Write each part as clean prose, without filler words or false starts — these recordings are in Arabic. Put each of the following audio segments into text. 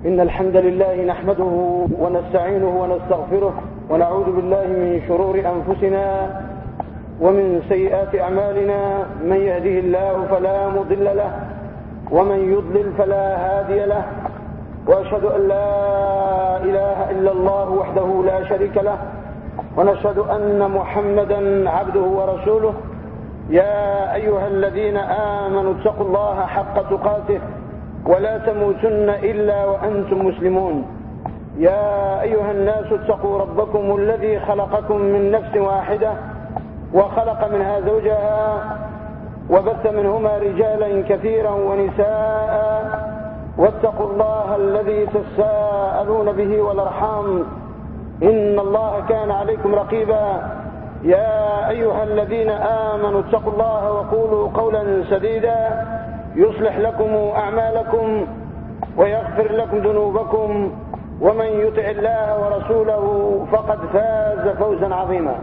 إن الحمد لله نحمده ونستعينه ونستغفره ونعوذ بالله من شرور أنفسنا ومن سيئات أعمالنا. من يهده الله فلا مضل له ومن يضلل فلا هادي له، وأشهد أن لا إله إلا الله وحده لا شريك له، ونشهد أن محمدا عبده ورسوله. يا أيها الذين آمنوا اتقوا الله حق تقاته ولا تموتن إلا وأنتم مسلمون. يا أيها الناس اتقوا ربكم الذي خلقكم من نفس واحدة وخلق منها زوجها وبث منهما رجالا كثيرا ونساء، واتقوا الله الذي تساءلون به والأرحام إن الله كان عليكم رقيبا. يا أيها الذين آمنوا اتقوا الله وقولوا قولا سديدا يصلح لكم أعمالكم ويغفر لكم ذنوبكم، ومن يطع الله ورسوله فقد فاز فوزا عظيما.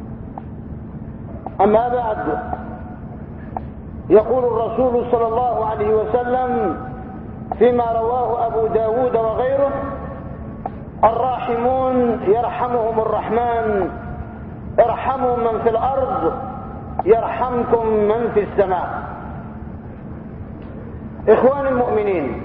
أما بعد، يقول الرسول صلى الله عليه وسلم فيما رواه أبو داود وغيره: الراحمون يرحمهم الرحمن، ارحموا من في الأرض يرحمكم من في السماء. إخواني المؤمنين،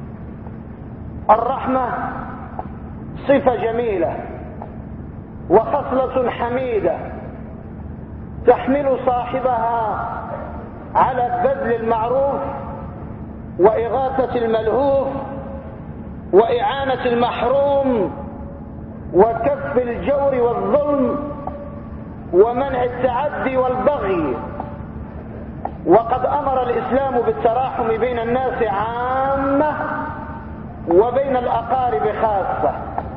الرحمة صفة جميلة وخصلة حميدة تحمل صاحبها على بذل المعروف وإغاثة الملهوف وإعانة المحروم وكف الجور والظلم ومنع التعدي والبغي. وقد أمر الإسلام بالتراحم بين الناس عامة وبين الأقارب خاصة،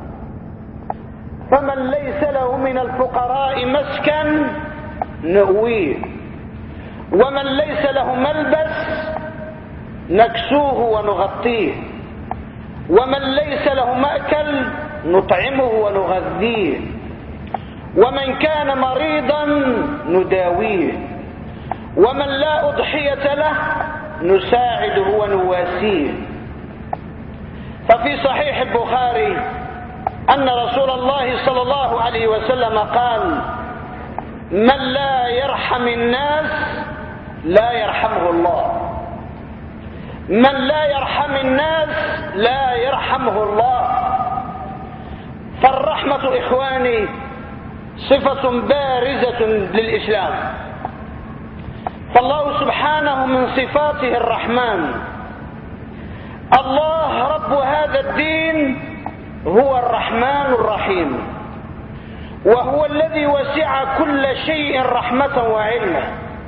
فمن ليس له من الفقراء مسكن نؤويه، ومن ليس له ملبس نكسوه ونغطيه، ومن ليس له مأكل نطعمه ونغذيه، ومن كان مريضا نداويه، ومن لا أضحية له نساعده ونواسيه. ففي صحيح البخاري أن رسول الله صلى الله عليه وسلم قال: من لا يرحم الناس لا يرحمه الله، من لا يرحم الناس لا يرحمه الله. فالرحمة إخواني صفة بارزة للإسلام، فالله سبحانه من صفاته الرحمن. الله رب هذا الدين هو الرحمن الرحيم، وهو الذي وسع كل شيء رحمة وعلما،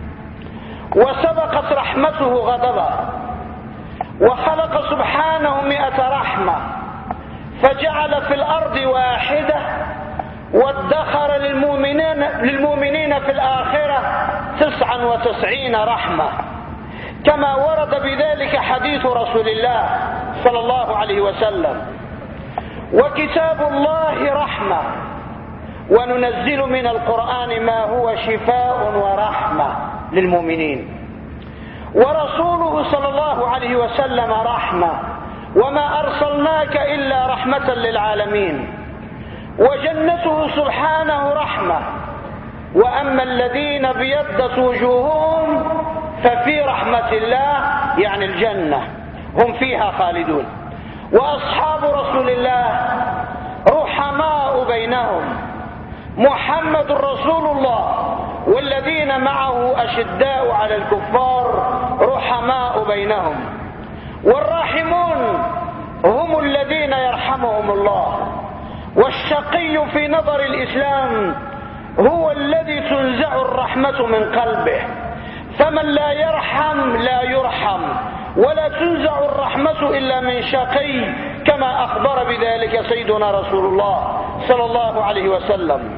وسبقت رحمته غضبا، وخلق سبحانه 100 رحمة، فجعل في الأرض واحدة، وادخر للمؤمنين في الآخرة 99 رحمة، كما ورد بذلك حديث رسول الله صلى الله عليه وسلم. وكتاب الله رحمة، وننزل من القرآن ما هو شفاء ورحمة للمؤمنين. ورسوله صلى الله عليه وسلم رحمة، وما أرسلناك إلا رحمة للعالمين. وجنته سبحانه رحمة، وأما الذين ابيضت وجوههم ففي رحمة الله يعني الجنة هم فيها خالدون. وأصحاب رسول الله رحماء بينهم، محمد رسول الله والذين معه أشداء على الكفار رحماء بينهم. والراحمون هم الذين يرحمهم الله. والشقي في نظر الإسلام هو الذي تنزع الرحمة من قلبه، فمن لا يرحم لا يرحم، ولا تنزع الرحمة إلا من شقي، كما أخبر بذلك سيدنا رسول الله صلى الله عليه وسلم.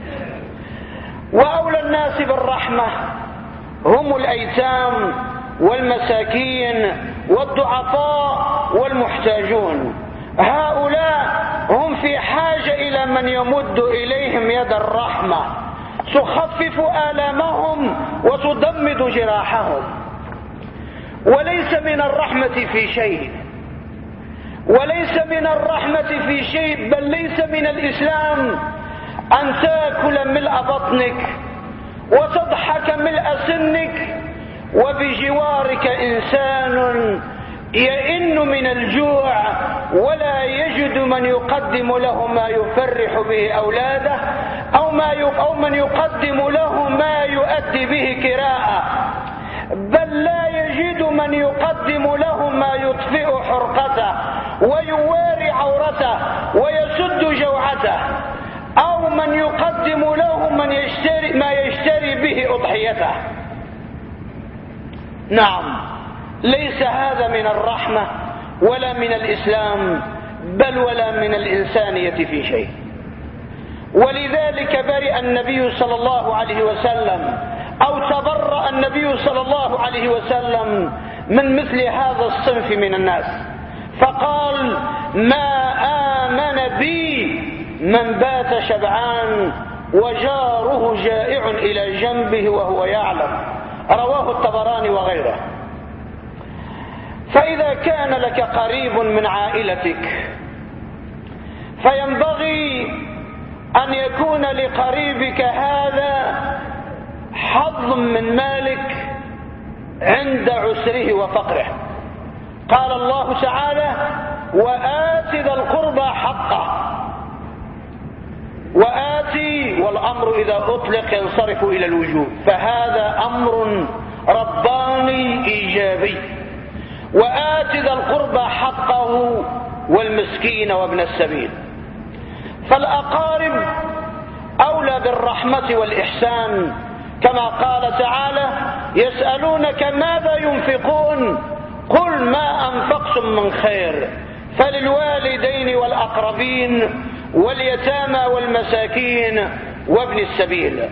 وأولى الناس بالرحمة هم الأيتام والمساكين والضعفاء والمحتاجون. هؤلاء هم في حاجة إلى من يمد إليهم يد الرحمة تخفف آلامهم وتضمد جراحهم. وليس من الرحمة في شيء، وليس من الرحمة في شيء، بل ليس من الإسلام أن تأكل ملء بطنك وتضحك ملء سنك وبجوارك إنسان يئن من الجوع ولا يجد من يقدم له ما يفرح به أولاده أو من يقدم له ما يؤدي به كراءة، بل لا يجد من يقدم له ما يطفئ حرقته ويواري عورته ويسد جوعته، أو من يقدم له ما يشتري به أضحيته. نعم، ليس هذا من الرحمة ولا من الإسلام، بل ولا من الإنسانية في شيء. ولذلك برئ النبي صلى الله عليه وسلم أو تبرأ النبي صلى الله عليه وسلم من مثل هذا الصنف من الناس، فقال: ما آمن بي من بات شبعان وجاره جائع إلى جنبه وهو يعلم. رواه الطبراني وغيره. فإذا كان لك قريب من عائلتك فينبغي أن يكون لقريبك هذا حظ من مالك عند عسره وفقره. قال الله تعالى: وآت ذا القربى حقه. وآتي والأمر إذا أطلق ينصرف إلى الوجوب، فهذا أمر رباني إيجابي. وآت ذا القربى حقه والمسكين وابن السبيل. فالأقارب أولى بالرحمة والإحسان، كما قال تعالى: يسألونك ماذا ينفقون قل ما أنفقتم من خير فللوالدين والأقربين واليتامى والمساكين وابن السبيل.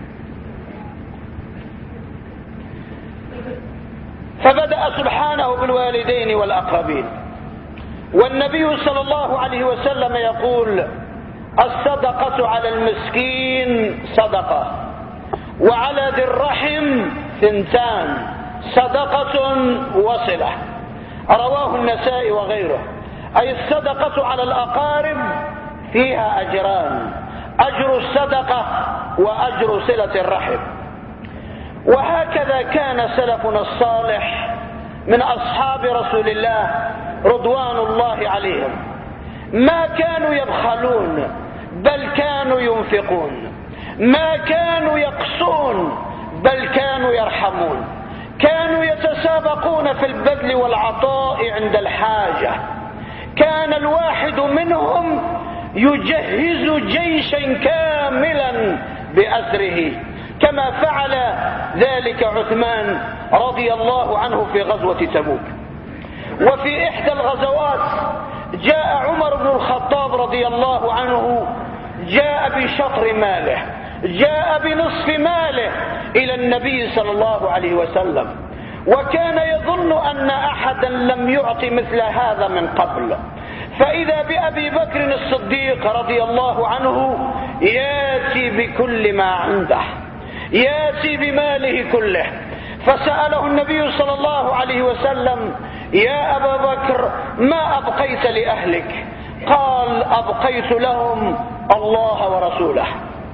فبدأ سبحانه بالوالدين والأقربين، والنبي صلى الله عليه وسلم يقول: الصدقة على المسكين صدقة، وعلى ذي الرحم ثنتان، صدقة وصلة. رواه النسائي وغيره. أي الصدقة على الأقارب فيها أجران: أجر الصدقة وأجر صلة الرحم. وهكذا كان سلفنا الصالح من أصحاب رسول الله رضوان الله عليهم، ما كانوا يبخلون بل كانوا ينفقون، ما كانوا يقسون بل كانوا يرحمون، كانوا يتسابقون في البذل والعطاء عند الحاجة. كان الواحد منهم يجهز جيشا كاملا بأسره، كما فعل ذلك عثمان رضي الله عنه في غزوة تبوك. وفي إحدى الغزوات جاء عمر بن الخطاب رضي الله عنه، جاء بشطر ماله، جاء بنصف ماله إلى النبي صلى الله عليه وسلم، وكان يظن أن أحدا لم يعطي مثل هذا من قبل. فإذا بأبي بكر الصديق رضي الله عنه ياتي بكل ما عنده، ياتي بماله كله. فسأله النبي صلى الله عليه وسلم: يا أبا بكر، ما أبقيت لأهلك؟ قال: أبقيت لهم الله ورسوله.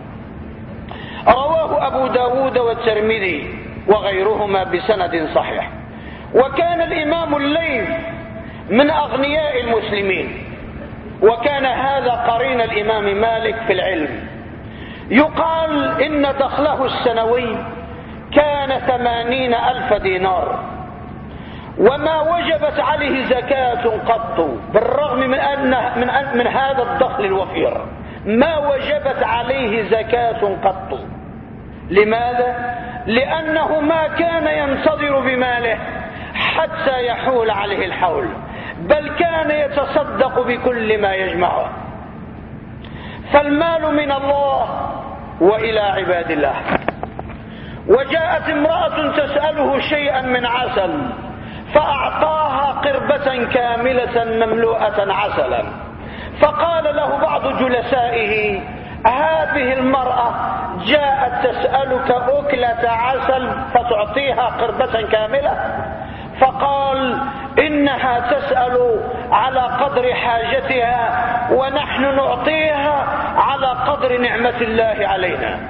رواه أبو داود والترمذي وغيرهما بسند صحيح. وكان الإمام الليث من أغنياء المسلمين، وكان هذا قرين الإمام مالك في العلم. يقال إن دخله السنوي كان 80,000 دينار، وما وجبت عليه زكاة قط، بالرغم من هذا الدخل الوفير ما وجبت عليه زكاة قط. لماذا؟ لأنه ما كان ينتظر بماله حتى يحول عليه الحول، بل كان يتصدق بكل ما يجمعه. فالمال من الله وإلى عباد الله. وجاءت امرأة تسأله شيئا من عسل فأعطاها قربة كاملة مملوءة عسلا، فقال له بعض جلسائه: هذه المرأة جاءت تسألك أكلة عسل فتعطيها قربة كاملة؟ فقال: إنها تسأل على قدر حاجتها، ونحن نعطيها على قدر نعمة الله علينا.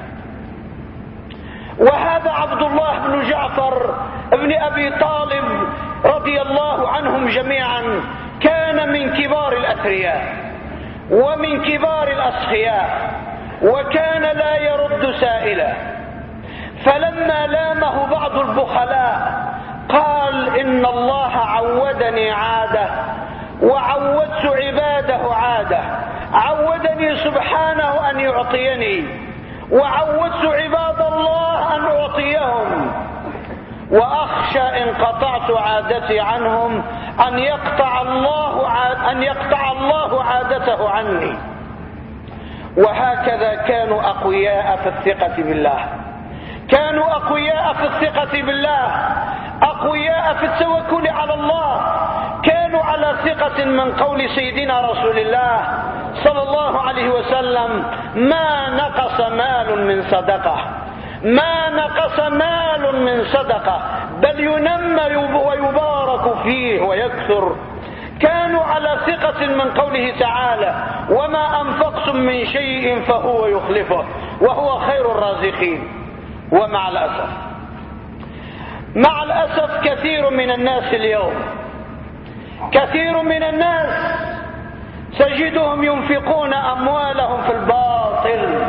وهذا عبد الله بن جعفر ابن أبي طالب رضي الله عنهم جميعا كان من كبار الأثرياء ومن كبار الأسخياء، وكان لا يرد سائلا. فلما لامه بعض البخلاء قال: إن الله عودني عادة وعودت عباده عادة، عودني سبحانه أن يعطيني، وعودت عباد الله أن أعطيهم، وأخشى إن قطعت عادتي عنهم أن يقطع الله عادته عني. وهكذا كانوا أقوياء في الثقة بالله، كانوا أقوياء في الثقة بالله، أقوياء في التوكل على الله، كانوا على ثقة من قول سيدنا رسول الله صلى الله عليه وسلم: ما نقص مال من صدقة، ما نقص مال من صدقة، بل ينمى ويبارك فيه ويكثر. كانوا على ثقة من قوله تعالى: وما أنفقتم من شيء فهو يخلفه وهو خير الرازقين. ومع الأسف كثير من الناس اليوم، كثير من الناس تجدهم ينفقون أموالهم في الباطل،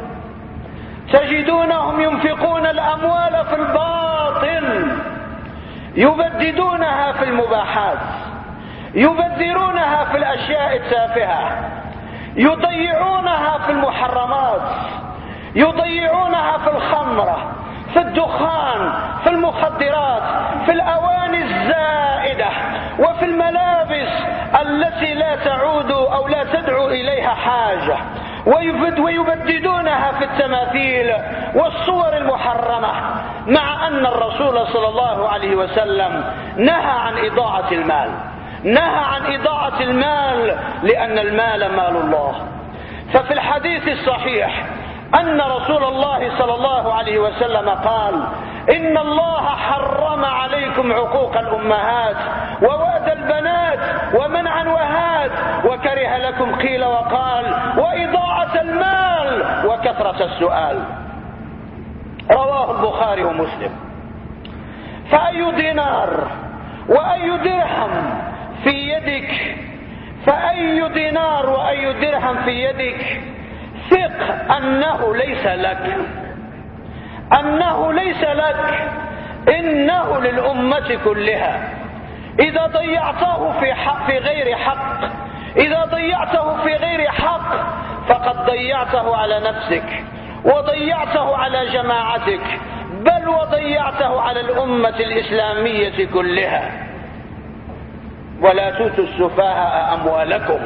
تجدونهم ينفقون الأموال في الباطل، يبددونها في المباحات، يبذرونها في الأشياء التافهة، يضيعونها في المحرمات، يضيعونها في الخمرة، في الدخان، في المخدرات، في الأواني الزائدة، وفي الملابس التي لا تعود أو لا تدعو إليها حاجة، ويبددونها في التماثيل والصور المحرمة، مع أن الرسول صلى الله عليه وسلم نهى عن إضاعة المال، نهى عن إضاعة المال، لأن المال مال الله. ففي الحديث الصحيح أن رسول الله صلى الله عليه وسلم قال: إن الله حرم عليكم عقوق الأمهات ووأد البنات ومنعا وهات، وكره لكم قيل وقال وإضاعة المال وكثرة السؤال. رواه البخاري ومسلم. فأي دينار وأي درهم في يدك، فأي دينار وأي درهم في يدك ثق أنه ليس لك، أنه ليس لك، إنه للأمة كلها. إذا ضيعته في غير حق، إذا ضيعته في غير حق فقد ضيعته على نفسك، وضيعته على جماعتك، بل وضيعته على الأمة الإسلامية كلها. ولا تؤتوا السفهاء أموالكم،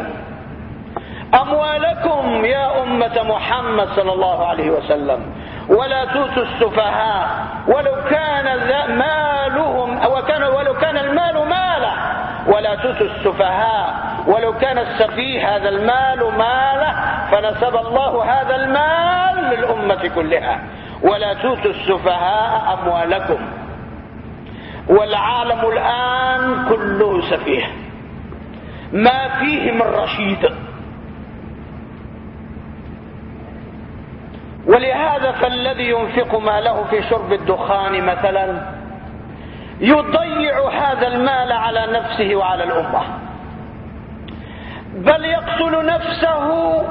أموالكم يا أمة محمد صلى الله عليه وسلم، ولا تؤتوا السفهاء ولو كان مالهم ولو كان المال ماله، ولا تؤتوا السفهاء ولو كان السفيه هذا المال ماله، فنسب الله هذا المال للأمة كلها. ولا تؤتوا السفهاء أموالكم. والعالم الآن كله سفيه، ما فيه من رشيد. ولهذا فالذي ينفق ماله في شرب الدخان مثلا يضيع هذا المال على نفسه وعلى الأمة، بل يقتل نفسه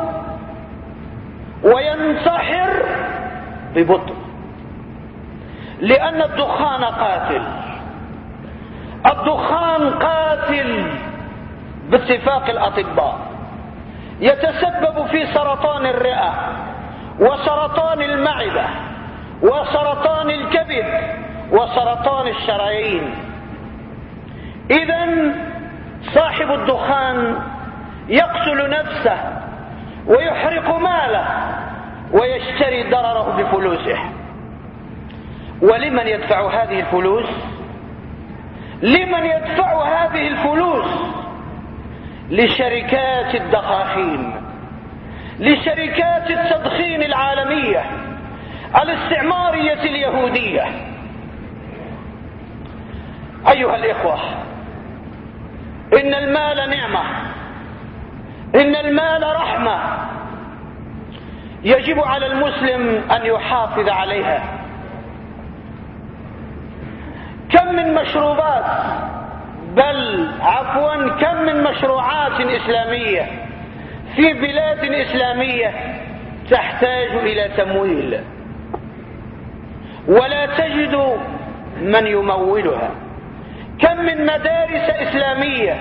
وينتحر ببطء، لأن الدخان قاتل. الدخان قاتل باتفاق الأطباء، يتسبب في سرطان الرئة وسرطان المعدة وسرطان الكبد وسرطان الشرايين. إذن صاحب الدخان يقتل نفسه ويحرق ماله ويشتري ضرره بفلوسه. ولمن يدفع هذه الفلوس؟ لمن يدفع هذه الفلوس؟ لشركات الدخاخين، لشركات التدخين العالمية الاستعمارية اليهودية. أيها الإخوة، إن المال نعمة، إن المال رحمة، يجب على المسلم أن يحافظ عليها. كم من مشروبات، بل عفوا كم من مشروعات إسلامية في بلاد إسلامية تحتاج إلى تمويل ولا تجد من يمولها. كم من مدارس إسلامية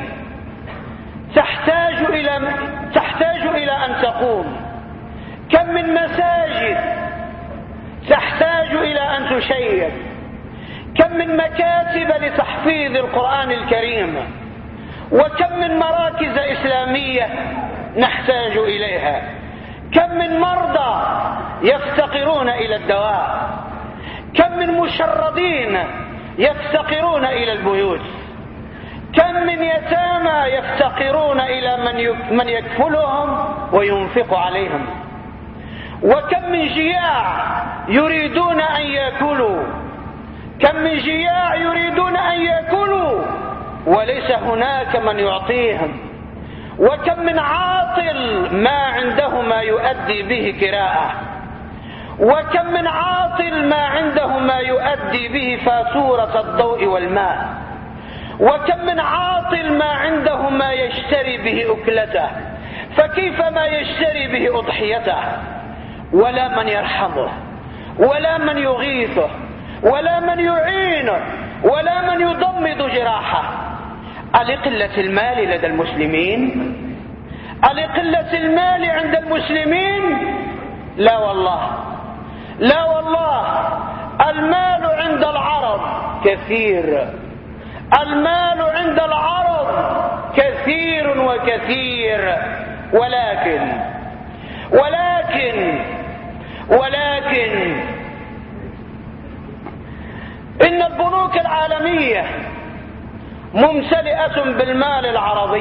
تحتاج إلى أن تقوم. كم من مساجد تحتاج إلى أن تشيد. كم من مكاتب لتحفيظ القرآن الكريم، وكم من مراكز إسلامية نحتاج إليها. كم من مرضى يفتقرون إلى الدواء، كم من مشردين يفتقرون إلى البيوت، كم من يتامى يفتقرون إلى من يكفلهم وينفق عليهم، وكم من جياع يريدون أن يأكلوا، كم من جياع يريدون أن يأكلوا وليس هناك من يعطيهم، وكم من عاطل ما عنده ما يؤدي به كراءة، وكم من عاطل ما عنده ما يؤدي به فاتورة الضوء والماء، وكم من عاطل ما عنده ما يشتري به أكلته، فكيف ما يشتري به أضحيته، ولا من يرحمه ولا من يغيثه ولا من يعينه ولا من يضمد جراحه. ألقلة المال لدى المسلمين؟ ألقلة المال عند المسلمين؟ لا والله، لا والله. المال عند العرب كثير، المال عند العرب كثير وكثير، ولكن إن البنوك العالمية ممتلئة بالمال العربي،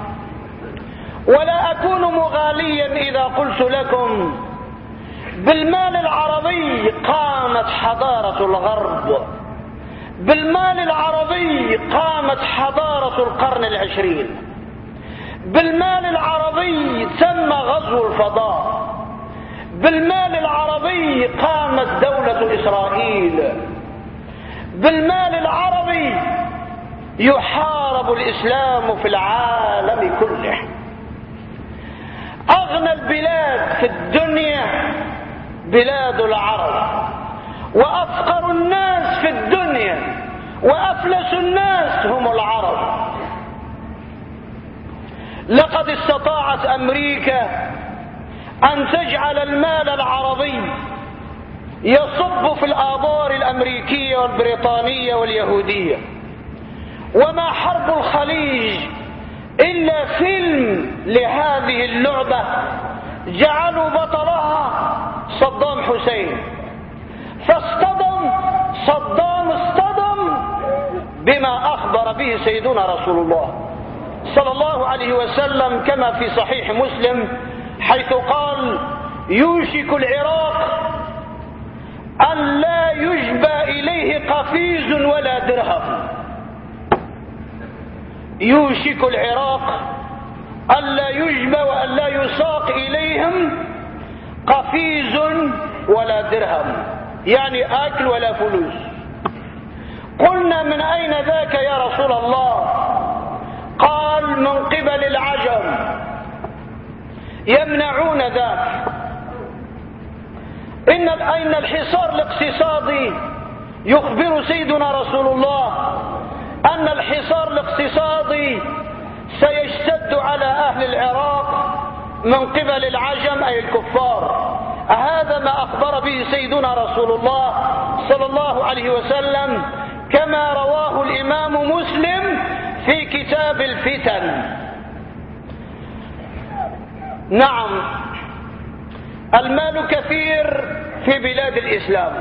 ولا أكون مغاليا إذا قلت لكم بالمال العربي قامت حضارة الغرب، بالمال العربي قامت حضارة القرن العشرين، بالمال العربي تم غزو الفضاء، بالمال العربي قامت دولة إسرائيل، بالمال العربي يحارب الإسلام في العالم كله. أغنى البلاد في الدنيا بلاد العرب، وأفقر الناس في الدنيا وأفلس الناس هم العرب. لقد استطاعت أمريكا أن تجعل المال العربي يصب في الآبار الأمريكية والبريطانية واليهودية، وما حرب الخليج إلا فيلم لهذه اللعبة جعلوا بطلها صدام حسين، صدام اصطدم بما أخبر به سيدنا رسول الله صلى الله عليه وسلم كما في صحيح مسلم، حيث قال: يوشك العراق أن لا يجبى إليه قفيز ولا درهم. يوشك العراق أن لا يجبى وأن لا يساق إليهم قفيز ولا درهم، يعني أكل ولا فلوس. قلنا: من أين ذاك يا رسول الله؟ قال: من قبل العجم يمنعون ذاك. إن الحصار الاقتصادي يخبر سيدنا رسول الله أن الحصار الاقتصادي سيشتد على أهل العراق من قبل العجم أي الكفار. هذا ما أخبر به سيدنا رسول الله صلى الله عليه وسلم كما رواه الإمام مسلم في كتاب الفتن. نعم، المال كثير في بلاد الإسلام،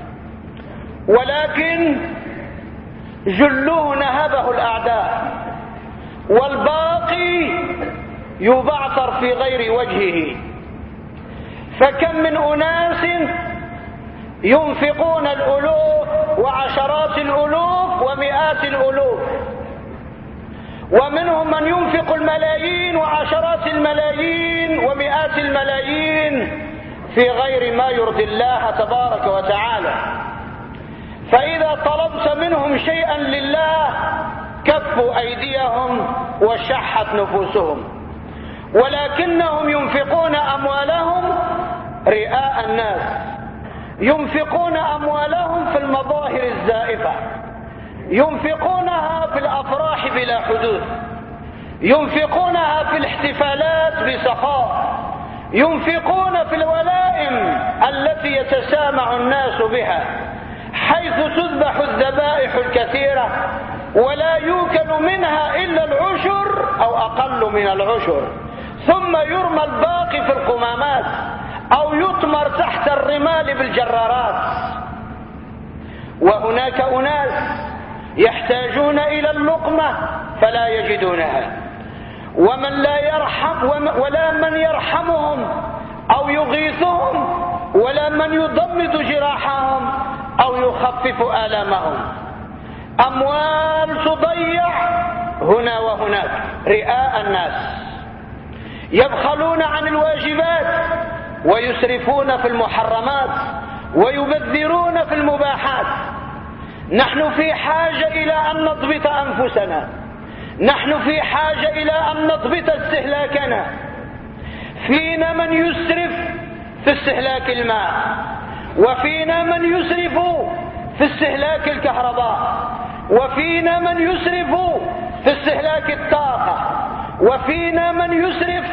ولكن جله نهبه الأعداء، والباقي يبعثر في غير وجهه. فكم من أناس ينفقون الألوف وعشرات الألوف ومئات الألوف، ومنهم من ينفق الملايين وعشرات الملايين ومئات الملايين في غير ما يرضي الله تبارك وتعالى. فإذا طلبت منهم شيئا لله كفوا أيديهم وشحت نفوسهم، ولكنهم ينفقون أموالهم رئاء الناس، ينفقون أموالهم في المظاهر الزائفة، ينفقونها في الأفراح بلا حدود، ينفقونها في الاحتفالات بسخاء، ينفقون في الولائم التي يتسامع الناس بها، حيث تذبح الذبائح الكثيرة ولا يوكل منها إلا العشر أو أقل من العشر، ثم يرمى الباقي في القمامات أو يطمر تحت الرمال بالجرارات. وهناك أناس يحتاجون إلى اللقمة فلا يجدونها، ومن لا يرحم ولا من يرحمهم أو يغيثهم، ولا من يضمد جراحهم أو يخفف آلامهم. أموال تضيع هنا وهناك رئاء الناس، يبخلون عن الواجبات ويسرفون في المحرمات ويبذرون في المباحات. نحن في حاجة إلى أن نضبط أنفسنا، نحن في حاجة إلى أن نضبط استهلاكنا. فينا من يسرف في استهلاك الماء، وفينا من يسرف في استهلاك الكهرباء، وفينا من يسرف في استهلاك الطاقة، وفينا من يسرف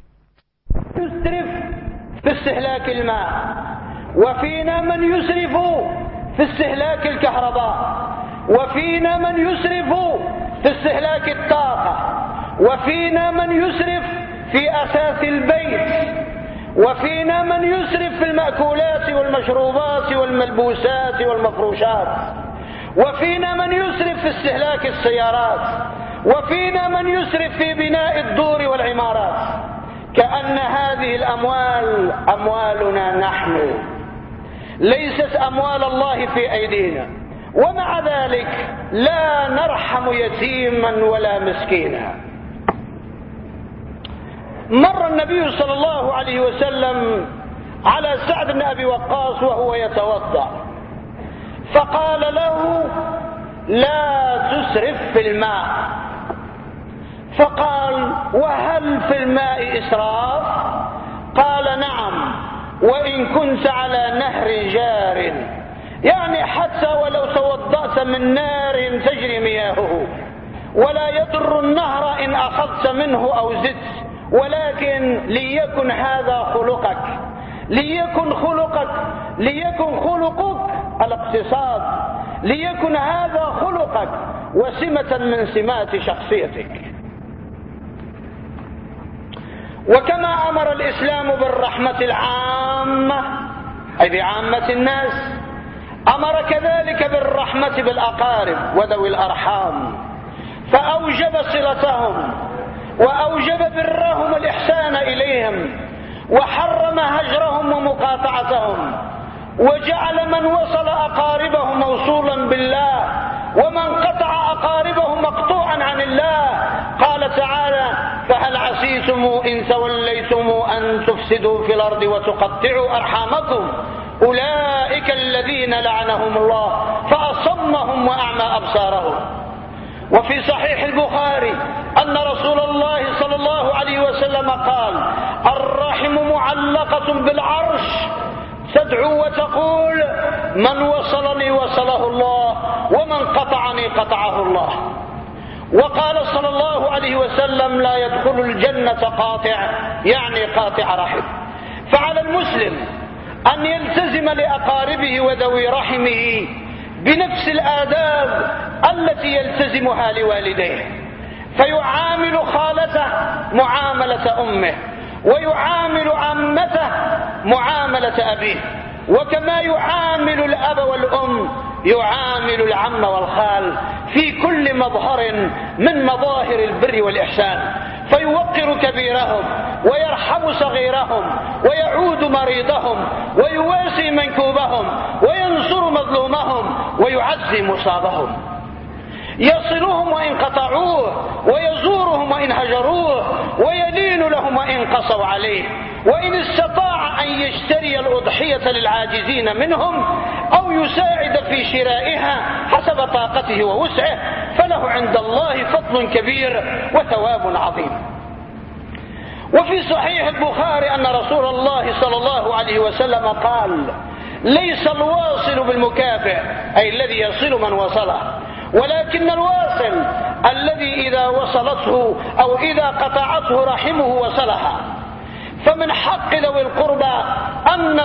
في استهلاك الماء، وفينا من يسرف في استهلاك الكهرباء، وفينا من يسرف في استهلاك الطاقة، وفينا من يسرف في أساس البيت، وفينا من يسرف في المأكولات والمشروبات والملبوسات والمفروشات، وفينا من يسرف في استهلاك السيارات، وفينا من يسرف في بناء الدور والعمارات. كأن هذه الأموال أموالنا نحن، ليست أموال الله في أيدينا، ومع ذلك لا نرحم يتيما ولا مسكينا. مر النبي صلى الله عليه وسلم على سعد بن أبي وقاص وهو يتوضأ، فقال له: لا تسرف في الماء. فقال: وهل في الماء إسراف؟ قال: نعم، وإن كنت على نهر جار، يعني حتى ولو توضأت من نار تجري مياهه، ولا يضر النهر إن أخذت منه أو زدت، ولكن ليكن هذا خلقك، ليكن خلقك الاقتصاد، ليكن هذا خلقك وسمة من سمات شخصيتك. وكما أمر الإسلام بالرحمة العامة أي بعامة الناس، أمر كذلك بالرحمة بالأقارب وذوي الأرحام، فأوجب صلتهم وأوجب برهم الإحسان إليهم، وحرم هجرهم ومقاطعتهم، وجعل من وصل أقاربه موصولا بالله، ومن قطع أقاربه مقطوعا عن الله. قال تعالى: فهل عسيتم إن توليتم أن تفسدوا في الأرض وتقطعوا أرحامكم أولئك الذين لعنهم الله فأصمهم وأعمى أبصارهم. وفي صحيح البخاري أن رسول الله صلى الله عليه وسلم قال: الرحم معلقة بالعرش تدعو وتقول: من وصلني وصله الله، ومن قطعني قطعه الله. وقال صلى الله عليه وسلم: لا يدخل الجنة قاطع، يعني قاطع رحم. فعلى المسلم أن يلتزم لأقاربه وذوي رحمه بنفس الآداب التي يلتزمها لوالديه، فيعامل خالته معاملة أمه، ويعامل عمته معاملة أبيه، وكما يعامل الأب والأم يعامل العم والخال في كل مظهر من مظاهر البر والإحسان، فيوقر كبيرهم ويرحم صغيرهم ويعود مريضهم ويواسي منكوبهم وينصر مظلومهم ويعزي مصابهم. يصلهم وإن قطعوه، ويزورهم وإن هجروه، ويلين لهم وإن قصوا عليه. وإن استطاع أن يشتري الأضحية للعاجزين منهم أو يساعد في شرائها حسب طاقته ووسعه فله عند الله فضل كبير وثواب عظيم. وفي صحيح البخاري أن رسول الله صلى الله عليه وسلم قال: ليس الواصل بالمكافئ، أي الذي يصل من وصله، ولكن الواصل الذي إذا وصلته أو إذا قطعته رحمه وصلها. فمن حق ذوي القربى أن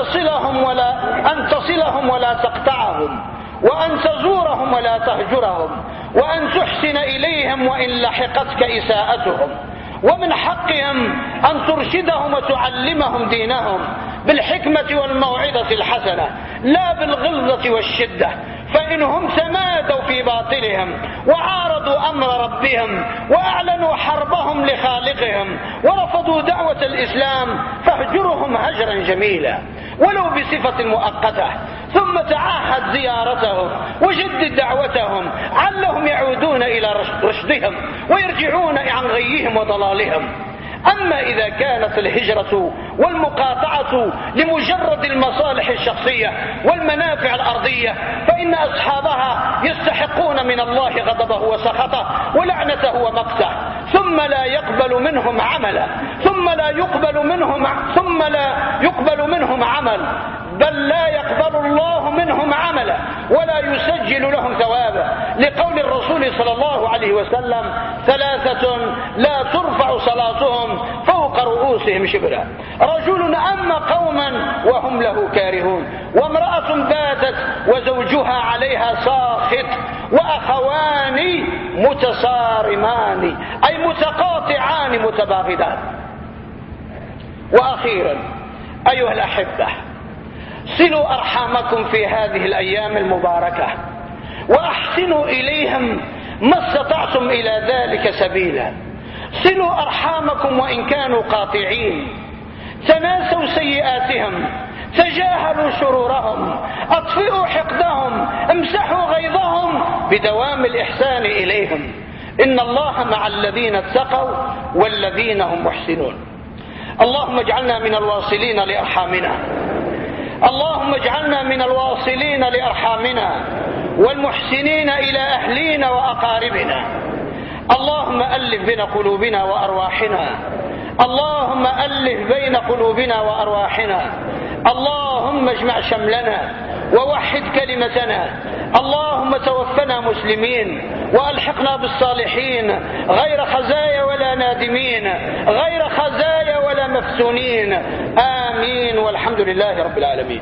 تصلهم ولا تقطعهم، وأن تزورهم ولا تهجرهم، وأن تحسن إليهم وإن لحقتك إساءتهم. ومن حقهم أن ترشدهم وتعلمهم دينهم بالحكمة والموعظة الحسنة لا بالغلظة والشدة، فإنهم تمادوا في باطلهم وعارضوا أمر ربهم وأعلنوا حربهم لخالقهم ورفضوا دعوة الإسلام فاهجرهم هجرا جميلا ولو بصفة مؤقتة، ثم تعاهد زيارتهم وجدد دعوتهم علهم يعودون إلى رشدهم ويرجعون عن غيهم وضلالهم. أما إذا كانت الهجرة والمقاطعة لمجرد المصالح الشخصية والمنافع الأرضية فإن أصحابها يستحقون من الله غضبه وسخطه ولعنته ومقته، ثم لا يقبل منهم عملا، ثم لا يقبل منهم عمل، بل لا يقبل الله منهم عملا ولا يسجل لهم ثوابا، لقول الرسول صلى الله عليه وسلم: 3 لا ترفع صلاتهم فوق رؤوسهم شبرا: رجل أما قوما وهم له كارهون، وامرأة باتت وزوجها عليها ساخط، وأخوان متصارمان أي متقاطعان متباغضان. وأخيرا أيها الأحبة، صلوا أرحامكم في هذه الأيام المباركة وأحسنوا إليهم ما استطعتم إلى ذلك سبيلا. صلوا أرحامكم وإن كانوا قاطعين، تناسوا سيئاتهم، تجاهلوا شرورهم، أطفئوا حقدهم، امسحوا غيظهم بدوام الإحسان إليهم. إن الله مع الذين اتقوا والذين هم محسنون. اللهم اجعلنا من الواصلين لأرحامنا، اللهم اجعلنا من الواصلين لأرحامنا والمحسنين إلى أهلينا وأقاربنا. اللهم ألف بين قلوبنا وأرواحنا، اللهم ألف بين قلوبنا وأرواحنا، اللهم اجمع شملنا ووحد كلمتنا، اللهم توفنا مسلمين وألحقنا بالصالحين غير خزايا ولا نادمين، غير خزايا ولا مفتونين، آمين، والحمد لله رب العالمين.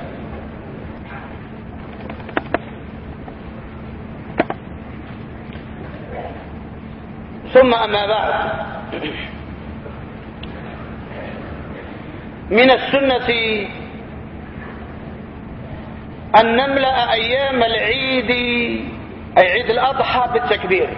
ثم أما بعد، من السنة أن نملأ أيام العيد أي عيد الأضحى بالتكبير،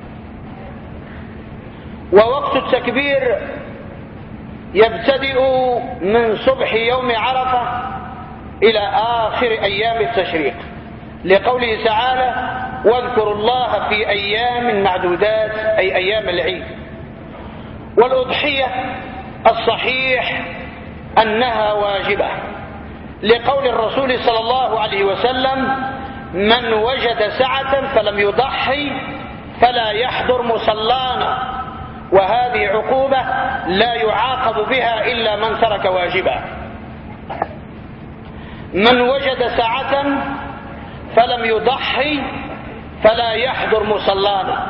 ووقت التكبير يبتدئ من صبح يوم عرفة إلى آخر أيام التشريق، لقوله تعالى: واذكروا الله في أيام معدودات أي أيام العيد. والأضحية الصحيح أنها واجبة، لقول الرسول صلى الله عليه وسلم: من وجد سعة فلم يضحي فلا يحضر مصلانا، وهذه عقوبة لا يعاقب بها إلا من ترك واجبا. من وجد سعة فلم يضحي فلا يحضر مصلانا،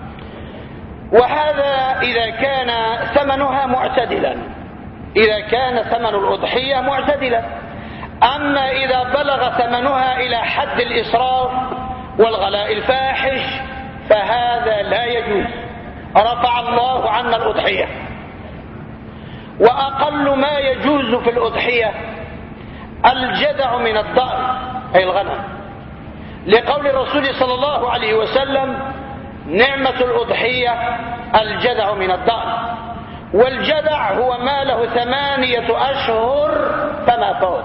وهذا إذا كان ثمنها معتدلا، إذا كان ثمن الأضحية معتدلا. أما إذا بلغ ثمنها إلى حد الإسراف والغلاء الفاحش فهذا لا يجوز، رفع الله عنا الأضحية. وأقل ما يجوز في الأضحية الجدع من الضأن أي الغنم، لقول الرسول صلى الله عليه وسلم: نعمة الأضحية الجدع من الضأن. والجدع هو ما له 8 أشهر فما فوق.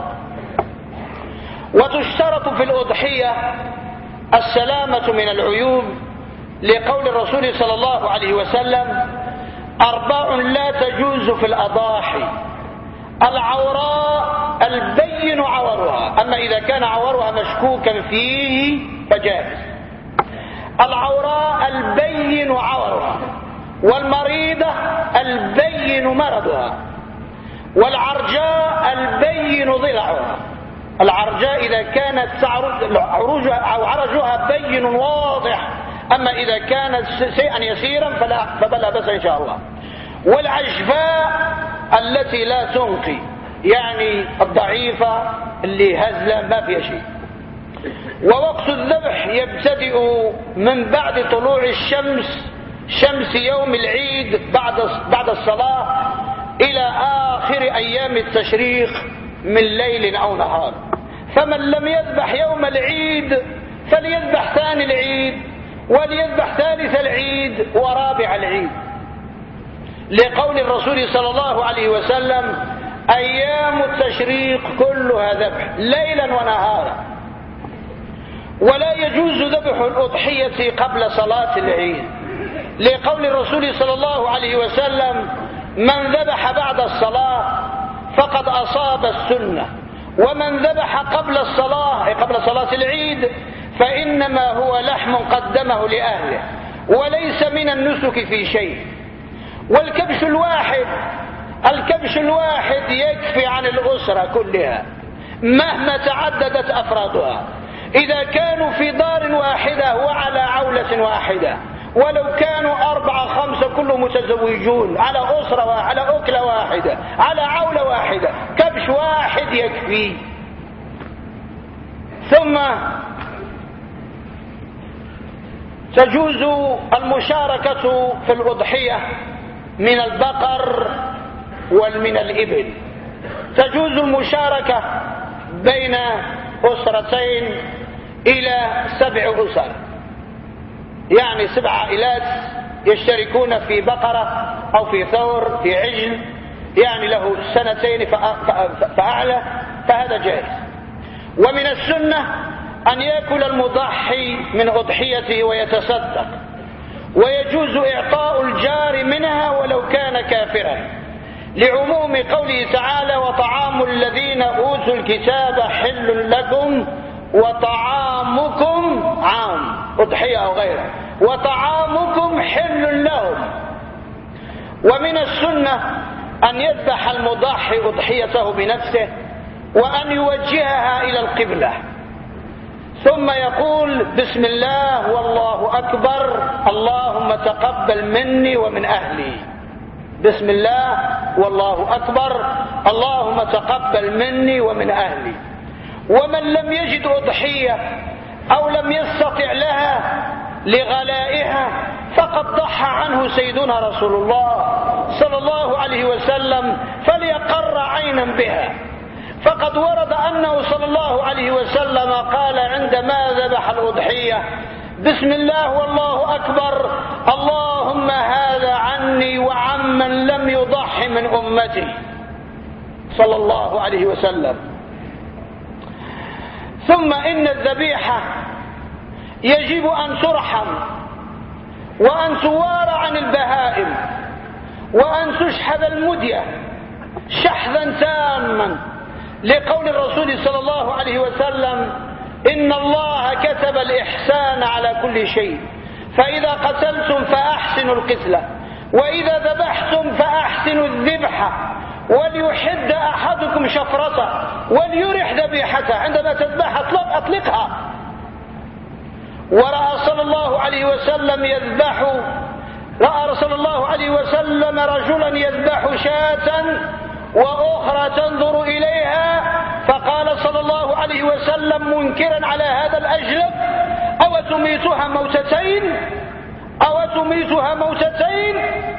وتشترط في الأضحية السلامة من العيوب لقول الرسول صلى الله عليه وسلم: 4 لا تجوز في الأضاحي: العوراء البين عورها، أما إذا كان عورها مشكوكا فيه فجائز. العوراء البين عورها، والمريضة البين مرضها، والعرجاء البين ضلعها. العرجاء إذا كانت عروجها أو عرجها بين واضح، أما إذا كانت شيئا يسيرا فلا بأس إن شاء الله. والعجفاء التي لا تنقي، يعني الضعيفة اللي هزلة ما فيها شيء. ووقت الذبح يبتدئ من بعد طلوع الشمس، شمس يوم العيد بعد الصلاة، إلى آخر أيام التشريق من ليل أو نهار. فمن لم يذبح يوم العيد فليذبح ثاني العيد، وليذبح ثالث العيد، ورابع العيد، لقول الرسول صلى الله عليه وسلم: أيام التشريق كلها ذبح ليلا ونهارا. ولا يجوز ذبح الأضحية قبل صلاة العيد، لقول الرسول صلى الله عليه وسلم: من ذبح بعد الصلاة فقد أصاب السنة، ومن ذبح قبل الصلاة قبل صلاة العيد فإنما هو لحم قدمه لأهله، وليس من النسك في شيء. والكبش الواحد يكفي عن الأسرة كلها مهما تعددت أفرادها، إذا كانوا في دار واحدة وعلى عولة واحدة، ولو كانوا 4 5 كلهم متزوجون على أسرة على أكلة واحدة على عولة واحدة، كبش واحد يكفي. ثم تجوز المشاركة في الأضحية من البقر ومن الإبل. تجوز المشاركة بين أسرتين إلى 7 أسر، يعني 7 عائلات يشتركون في بقرة أو في ثور في عجل، يعني له 2 فأعلى، فهذا جائز. ومن السنة أن يأكل المضحي من أضحيته ويتصدق، ويجوز إعطاء الجار منها ولو كان كافرا، لعموم قوله تعالى: وطعام الذين أوتوا الكتاب حل لكم وطعامكم، عام أضحية أو غيره، وطعامكم حل لهم. ومن السنة أن يذبح المضحي أضحيته بنفسه، وأن يوجهها إلى القبلة، ثم يقول: بسم الله والله أكبر، اللهم تقبل مني ومن أهلي. بسم الله والله أكبر، اللهم تقبل مني ومن أهلي. ومن لم يجد أضحية أو لم يستطع لها لغلائها فقد ضحى عنه سيدنا رسول الله صلى الله عليه وسلم، فليقر عينا بها. فقد ورد أنه صلى الله عليه وسلم قال عندما ذبح الأضحية: بسم الله والله أكبر، اللهم هذا عني وعمن لم يضح من أمتي، صلى الله عليه وسلم. ثم إن الذبيحة يجب أن ترحم، وأن توارى عن البهائم، وأن تشحذ المدية شحذا تاما، لقول الرسول صلى الله عليه وسلم: إن الله كتب الإحسان على كل شيء، فإذا قتلتم فأحسنوا القتلة، وإذا ذبحتم فأحسنوا الذبحة، وليحد أحدكم شفرته وليرح ذبيحته، عندما تذبح أطلقها. ورأى صلى الله عليه وسلم رجلا يذبح شاة وأخرى تنظر إليها، فقال صلى الله عليه وسلم منكرا على هذا الأجلب: أو تميتها موتتين.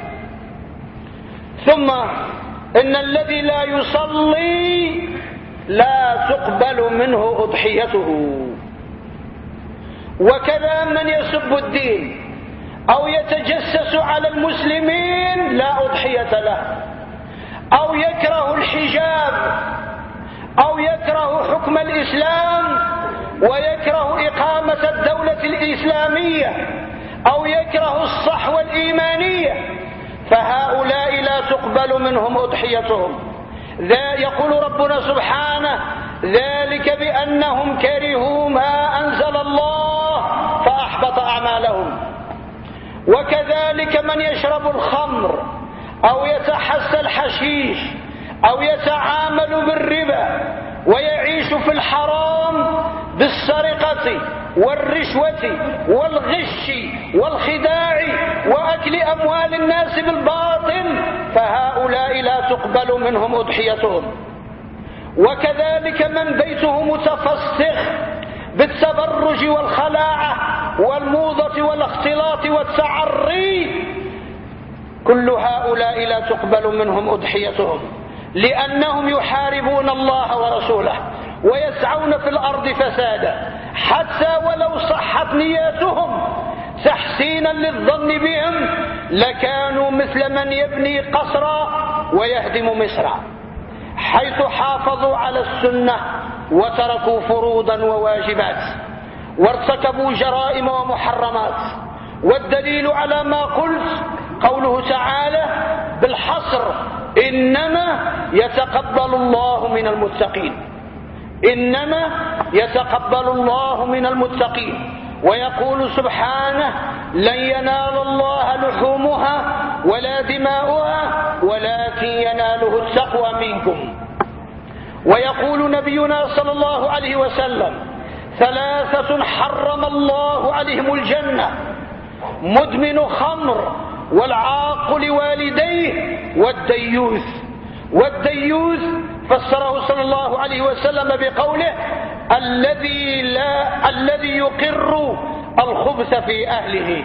ثم إن الذي لا يصلي لا تقبل منه أضحيته. وكذا من يسب الدين أو يتجسس على المسلمين لا أضحية له، أو يكره الحجاب، أو يكره حكم الإسلام، ويكره إقامة الدولة الإسلامية، أو يكره الصحوة الإيمانية فهؤلاء لا تقبل منهم أضحيتهم. يقول ربنا سبحانه: ذلك بأنهم كرهوا ما أنزل الله فأحبط أعمالهم. وكذلك من يشرب الخمر أو يتحسى الحشيش أو يتعامل بالربا ويعيش في الحرام بالسرقة والرشوة والغش والخداع وأكل أموال الناس بالباطل فهؤلاء لا تقبل منهم أضحيتهم. وكذلك من بيته متفسخ بالتبرج والخلاعة والموضة والاختلاط والتعري كل هؤلاء لا تقبل منهم أضحيتهم، لأنهم يحاربون الله ورسوله ويسعون في الأرض فسادا، حتى ولو صحت نياتهم تحسينا للظن بهم لكانوا مثل من يبني قصرا ويهدم مصرا، حيث حافظوا على السنة وتركوا فروضا وواجبات وارتكبوا جرائم ومحرمات. والدليل على ما قلت قوله تعالى بالحصر: إنما يتقبل الله من المتقين. إنما يتقبل الله من المتقين. ويقول سبحانه: لن ينال الله لحومها ولا دماؤها ولكن يناله التقوى منكم. ويقول نبينا صلى الله عليه وسلم: ثلاثة حرم الله عليهم الجنة: مدمن خمر والعاق لوالديه والديوث. والديوث فسره صلى الله عليه وسلم بقوله: الذي يقر الخبث في أهله.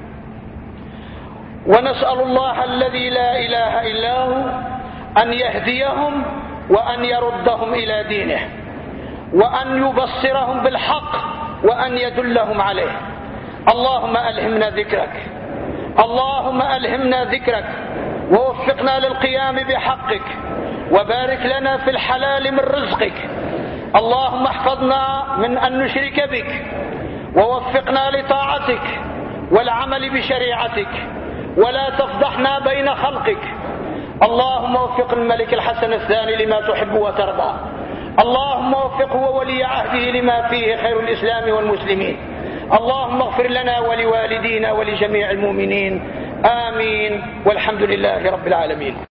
ونسأل الله الذي لا إله إلا هو أن يهديهم وأن يردهم إلى دينه وأن يبصرهم بالحق وأن يدلهم عليه. اللهم ألهمنا ذكرك، اللهم ألهمنا ذكرك ووفقنا للقيام بحقك وبارك لنا في الحلال من رزقك. اللهم احفظنا من أن نشرك بك ووفقنا لطاعتك والعمل بشريعتك ولا تفضحنا بين خلقك. اللهم وفق الملك الحسن الثاني لما تحب وترضى. اللهم وفقه وولي عهده لما فيه خير الإسلام والمسلمين. اللهم اغفر لنا ولوالدينا ولجميع المؤمنين. آمين والحمد لله رب العالمين.